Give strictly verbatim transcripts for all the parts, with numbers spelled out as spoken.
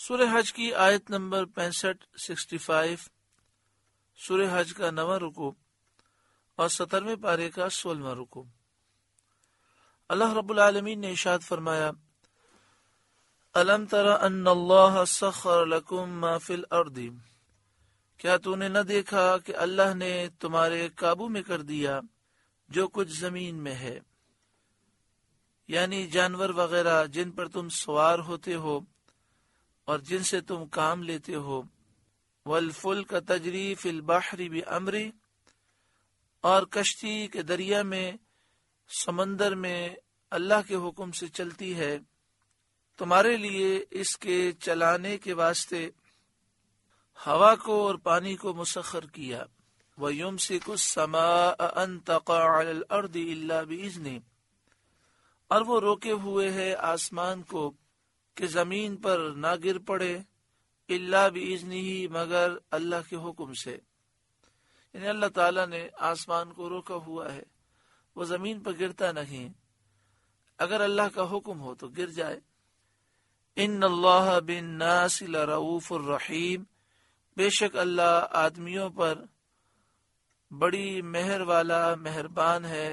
سورہ حج کی آیت نمبر پینسٹھ سکسٹی فائیو، سورہ حج کا نواں رکوع اور سترویں پارے کا سولہواں رکوع۔ اللہ رب العالمین نے ارشاد فرمایا، الم تر ان اللہ سخر لکم ما فی الارض، کیا تو نے نہ دیکھا کہ اللہ نے تمہارے قابو میں کر دیا جو کچھ زمین میں ہے، یعنی جانور وغیرہ جن پر تم سوار ہوتے ہو اور جن سے تم کام لیتے ہو، والفلک تجری فی البحر بامری، اور کشتی کے دریا میں سمندر میں اللہ کے حکم سے چلتی ہے، تمہارے لیے اس کے چلانے کے واسطے ہوا کو اور پانی کو مسخر کیا، وَيُمْسِكُ السَّمَاءَ أَن تَقَعَ عَلَى الْأَرْضِ إِلَّا بِإِذْنِهِ، اور وہ روکے ہوئے ہے آسمان کو کہ زمین پر نہ گر پڑے، الا بِإِذْنِهِ، مگر اللہ کے حکم سے، یعنی اللہ تعالیٰ نے آسمان کو روکا ہوا ہے، وہ زمین پر گرتا نہیں، اگر اللہ کا حکم ہو تو گر جائے۔ ان اللہ بالناس لرؤوف الرحیم، بے شک اللہ آدمیوں پر بڑی مہر والا مہربان ہے،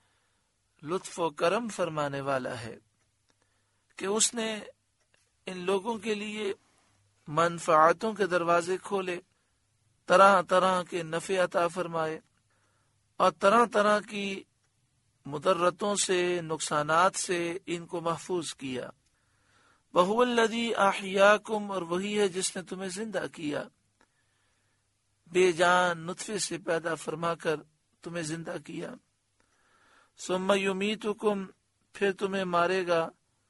لطف و کرم فرمانے والا ہے، کہ اس نے ان لوگوں کے لیے منفعتوں کے دروازے کھولے، طرح طرح کے نفع عطا فرمائے اور طرح طرح کی مضرتوں سے، نقصانات سے ان کو محفوظ کیا۔ وَهُوَ الَّذِي أَحْيَاكُمْ، اور وہی ہے جس نے تمہیں زندہ کیا، بے جان نطفے سے پیدا فرما کر تمہیں زندہ کیا۔ ثُمَّ يُمِيتُكُمْ، پھر تمہیں مارے گا،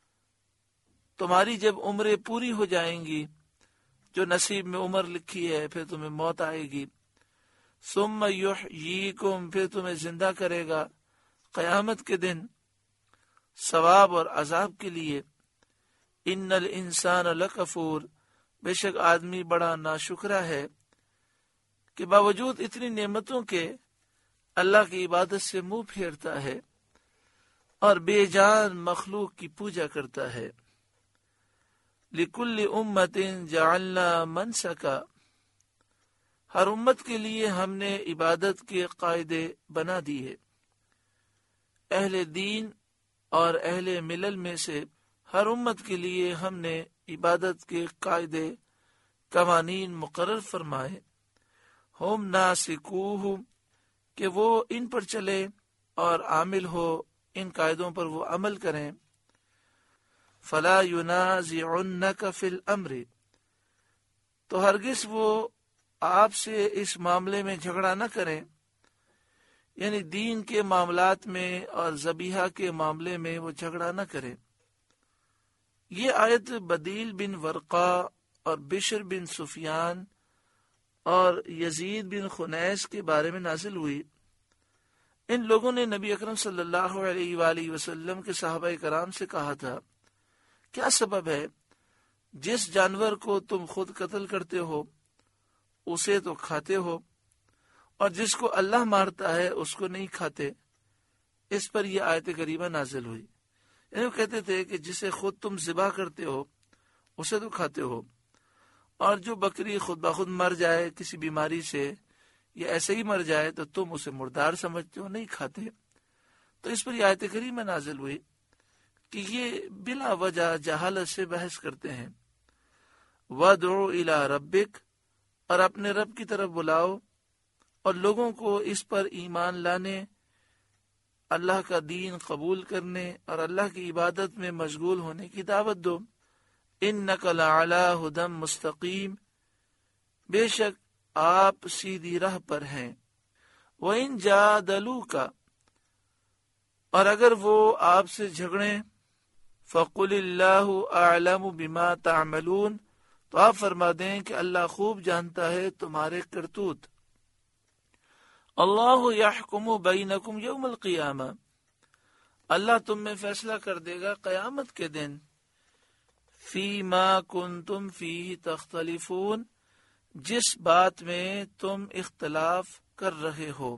تمہاری جب عمریں پوری ہو جائیں گی، جو نصیب میں عمر لکھی ہے، پھر تمہیں موت آئے گی۔ ثُمَّ يُحْيِيكُمْ، پھر تمہیں زندہ کرے گا قیامت کے دن ثواب اور عذاب کے لیے۔ ان الانسان لکفور، بے شک آدمی بڑا ناشکرا ہے کہ باوجود اتنی نعمتوں کے اللہ کی عبادت سے منہ پھیرتا ہے اور بے جان مخلوق کی پوجا کرتا ہے۔ لکل امت جعلنا منسکا، ہر امت کے لیے ہم نے عبادت کے قاعدے بنا دیے۔ اہل دین اور اہل ملل میں سے ہر امت کے لیے ہم نے عبادت کے قاعدے قوانین مقرر فرمائے، ہم ناسکوہ، کہ وہ ان پر چلے اور عامل ہو ان قاعدوں پر وہ عمل کریں۔ فلا ینازعنک فی الامر، تو ہرگز وہ آپ سے اس معاملے میں جھگڑا نہ کریں، یعنی دین کے معاملات میں اور ذبیحہ کے معاملے میں وہ جھگڑا نہ کریں۔ یہ آیت بدیل بن ورقا اور بشر بن سفیان اور یزید بن خنیس کے بارے میں نازل ہوئی۔ ان لوگوں نے نبی اکرم صلی اللہ علیہ وآلہ وسلم کے صحابہ کرام سے کہا تھا، کیا سبب ہے جس جانور کو تم خود قتل کرتے ہو اسے تو کھاتے ہو، اور جس کو اللہ مارتا ہے اس کو نہیں کھاتے؟ اس پر یہ آیت کریمہ نازل ہوئی۔ یعنی وہ کہتے تھے کہ جسے خود تم ذبح کرتے ہو اسے تو کھاتے ہو، اور جو بکری خود بخود مر جائے کسی بیماری سے یا ایسے ہی مر جائے تو تم اسے مردار سمجھتے ہو، نہیں کھاتے۔ تو اس پر یہ آیت کریمہ نازل ہوئی کہ یہ بلا وجہ جہالت سے بحث کرتے ہیں۔ وَادْعُ إِلَىٰ رَبِّكَ، اور اپنے رب کی طرف بلاؤ اور لوگوں کو اس پر ایمان لانے، اللہ کا دین قبول کرنے اور اللہ کی عبادت میں مشغول ہونے کی دعوت دو۔ اِنَّكَ لَعَلَىٰ هُدًى مُسْتَقِيمٍ، بے شک آپ سیدھی راہ پر ہیں۔ وَإِن جَادَلُوكَ، اور اگر وہ آپ سے جھگڑیں، فَقُلِ اللَّهُ أَعْلَمُ بِمَا تَعْمَلُونَ، تو آپ فرما دیں کہ اللہ خوب جانتا ہے تمہارے کرتوت۔ اللہ یحکم بینکم یوم القیامہ، اللہ تم میں فیصلہ کر دے گا قیامت کے دن، فی ما کنتم فیہ تختلفون، جس بات میں تم اختلاف کر رہے ہو۔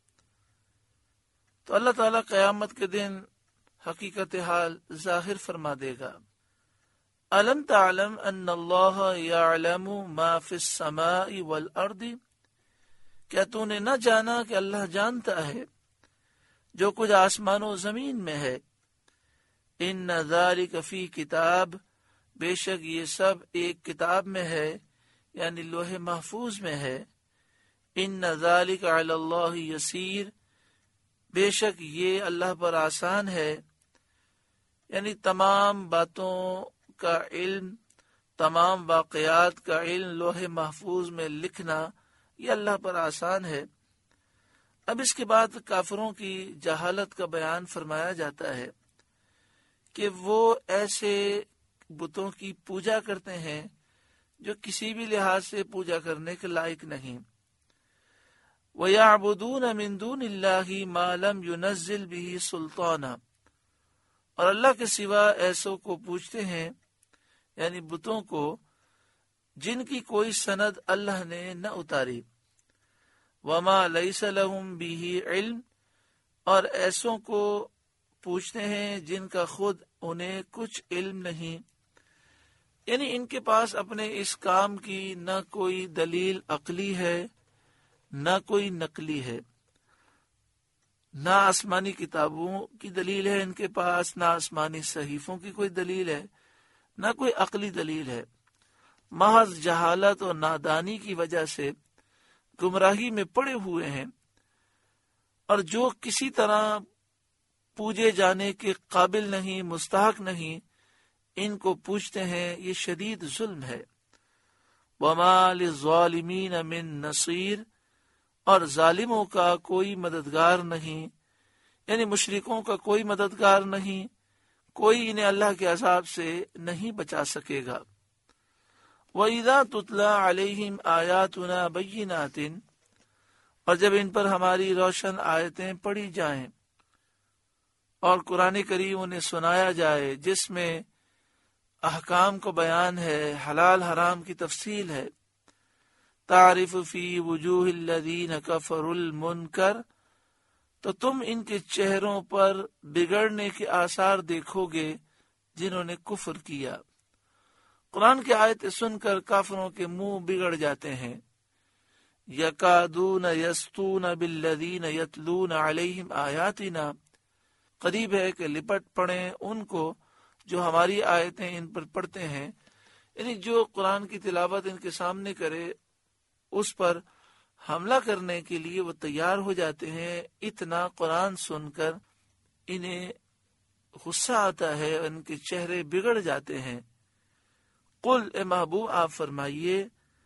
تو اللہ تعالیٰ قیامت کے دن حقیقت حال ظاہر فرما دے گا۔ الم تعلم ان اللہ یعلم ما فی السماء والارض، کیا تو نے نہ جانا کہ اللہ جانتا ہے جو کچھ آسمان و زمین میں ہے. ان ذالک فی کتاب، بے شک یہ سب ایک کتاب میں ہے، یعنی لوح محفوظ میں ہے. ان ذالک علی اللہ یسیر، بے شک یہ اللہ پر آسان ہے، یعنی تمام باتوں کا علم، تمام واقعات کا علم لوح محفوظ میں لکھنا یہ اللہ پر آسان ہے. اب اس کے بعد کافروں کی جہالت کا بیان فرمایا جاتا ہے کہ وہ ایسے بتوں کی پوجا کرتے ہیں جو کسی بھی لحاظ سے پوجا کرنے کے لائق نہیں. وَيَعْبُدُونَ مِن دُونِ اللَّهِ مَا لَمْ يُنَزِّلْ بِهِ سُلْطَانًا، اور اللہ کے سوا ایسوں کو پوجتے ہیں، یعنی بتوں کو جن کی کوئی سند اللہ نے نہ اتاری. وَمَا لَيْسَ لَهُمْ بِهِ عِلْمٍ، اور ایسوں کو پوچھتے ہیں جن کا خود انہیں کچھ علم نہیں، یعنی ان کے پاس اپنے اس کام کی نہ کوئی دلیل عقلی ہے نہ کوئی نقلی ہے. نہ آسمانی کتابوں کی دلیل ہے ان کے پاس، نہ آسمانی صحیفوں کی کوئی دلیل ہے، نہ کوئی عقلی دلیل ہے. محض جہالت اور نادانی کی وجہ سے گمراہی میں پڑے ہوئے ہیں، اور جو کسی طرح پوجے جانے کے قابل نہیں، مستحق نہیں، ان کو پوچھتے ہیں، یہ شدید ظلم ہے. وَمَا لِلظَّالِمِينَ مِن نَصِيرٍ، اور ظالموں کا کوئی مددگار نہیں، یعنی مشرکوں کا کوئی مددگار نہیں، کوئی انہیں اللہ کے عذاب سے نہیں بچا سکے گا. وَإِذَا تُتْلَى عَلَيْهِمْ آيَاتُنَا بَيِّنَاتٍ، اور جب ان پر ہماری روشن آیتیں پڑھی جائیں اور قرآن کریم انہیں سنایا جائے جس میں احکام کو بیان ہے، حلال حرام کی تفصیل ہے. تعرف فی وجوہ الذین کفروا المنکر، تو تم ان کے چہروں پر بگڑنے کے آثار دیکھو گے جنہوں نے کفر کیا. قرآن کی آیتیں سن کر کافروں کے منہ بگڑ جاتے ہیں. یکادون یسطون بالذین یتلون علیہم آیاتنا، قریب ہے کہ لپٹ پڑیں ان کو جو ہماری آیتیں ان پر پڑھتے ہیں، یعنی جو قرآن کی تلاوت ان کے سامنے کرے اس پر حملہ کرنے کے لیے وہ تیار ہو جاتے ہیں. اتنا قرآن سن کر انہیں غصہ آتا ہے، ان کے چہرے بگڑ جاتے ہیں. قل، اے محبوب آپ فرمائیے،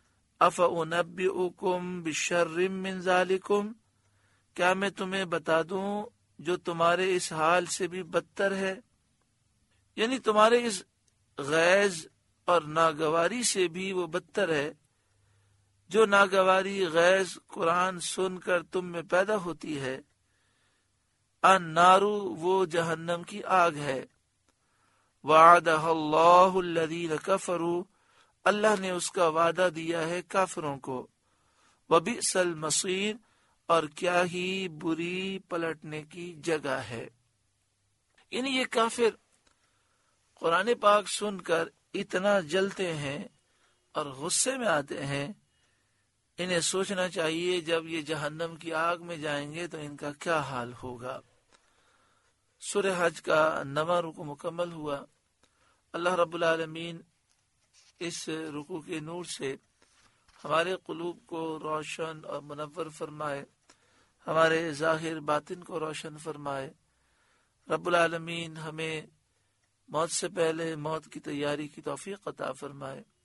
افأنبئکم بشر من ذالکم، کیا میں تمہیں بتا دوں جو تمہارے اس حال سے بھی بدتر ہے، یعنی تمہارے اس غیظ اور ناگواری سے بھی وہ بدتر ہے. جو ناگواری غیظ قرآن سن کر تم میں پیدا ہوتی ہے، النار، وہ جہنم کی آگ ہے. وعدہ اللہ الذین کفروا، اللہ نے اس کا وعدہ دیا ہے کافروں کو. وبئس المصیر، اور کیا ہی بری پلٹنے کی جگہ ہے. یعنی یہ کافر قرآن پاک سن کر اتنا جلتے ہیں اور غصے میں آتے ہیں، انہیں سوچنا چاہیے جب یہ جہنم کی آگ میں جائیں گے تو ان کا کیا حال ہوگا. سورہ حج کا نواں رکوع مکمل ہوا. اللہ رب العالمین اس رکوع کے نور سے ہمارے قلوب کو روشن اور منور فرمائے، ہمارے ظاہر باطن کو روشن فرمائے. رب العالمین ہمیں موت سے پہلے موت کی تیاری کی توفیق عطا فرمائے.